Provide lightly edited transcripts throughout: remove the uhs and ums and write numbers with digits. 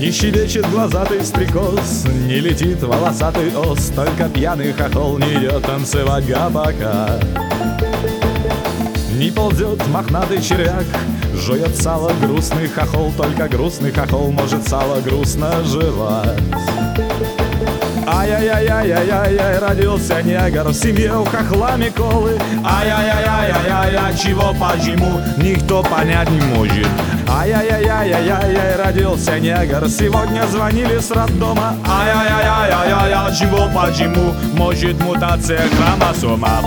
Не щебечет глазатый стрекоз, не летит волосатый ос, только пьяный хохол не идет танцевать гопака. Не ползет мохнатый червяк, жует сало грустный хохол, только грустный хохол может сало грустно жевать. Ай-яй-яй-яй-яй-яй, родился негр в семье у хохла Миколы. Ай-яй-яй-яй-яй-яй, чего, почему, никто понять не может. Ай-яй-яй-яй-яй-яй, родился негр, сегодня звонили с роддома. Ай-яй-яй-яй-яй, чего, почему, может мутация хромосома.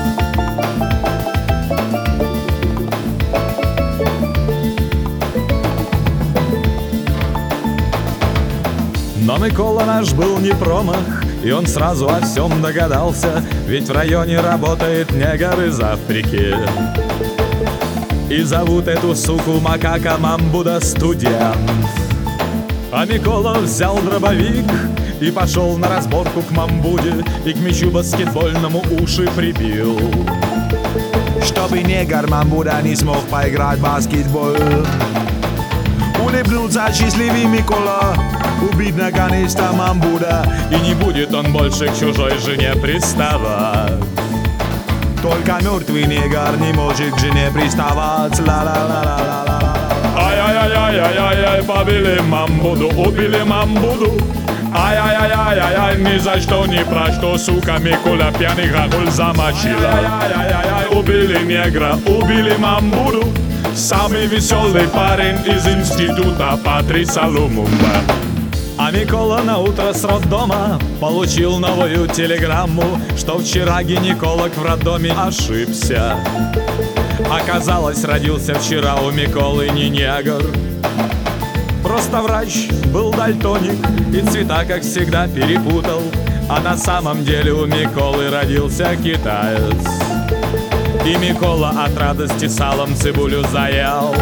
Но Микола наш был не промах, и он сразу о всем догадался, ведь в районе работает негр из Африки. И зовут эту суку макака Мамбуда Студент. А Микола взял дробовик и пошел на разборку к Мамбуде, и к мячу баскетбольному уши прибил, чтобы негр Мамбуда не смог поиграть в баскетбол. Улыбнулся счастливый Микола, убить наконец-то Мамбуда, и не будет он больше к чужой жене приставать. Только мертвый негр не может к жене приставать. Ла-ла-ла-ла-ла-ла. Ай-яй-яй-яй-яй, побили Мамбуду, убили Мамбуду. Ай-яй-яй-яй-яй, ни за что, ни про что, сука Микола пьяный хохол замочила. Ай-яй-яй-яй, убили негра, убили Мамбуду. Самый веселый парень из института Патриса Лумумба. А Микола на утро с роддома получил новую телеграмму, что вчера гинеколог в роддоме ошибся. Оказалось, родился вчера у Миколы не негр. Просто врач был дальтоник и цвета, как всегда, перепутал. А на самом деле у Миколы родился китаец. И Микола от радости салом цибулю заел.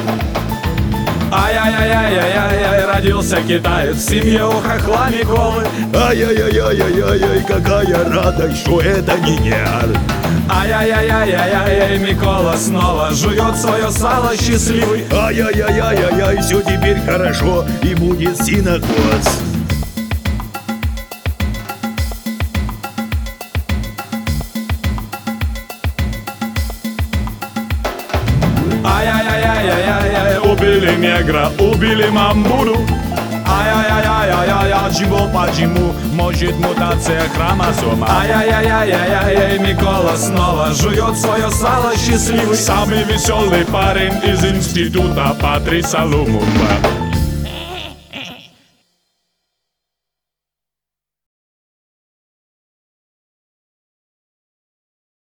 Ай-яй-яй-яй-яй-яй, родился китаец в семье у хохла Миколы. Ай-яй-яй-яй-яй-яй, какая радость, что это не негр. Ай-яй-яй-яй-яй-яй, Микола снова жует свое сало счастливый. Ай-яй-яй-яй-яй, все теперь хорошо и будет синокос. Ай-яй-яй-яй-яй-яй, убили негра, убили Мамбуду. Ай-яй-яй-яй-яй, чего, почему, может мутация хромосома. Ай-яй-яй-яй-яй, Микола снова жует свое сало счастливый. Самый веселый парень из института Патриса Лумумба.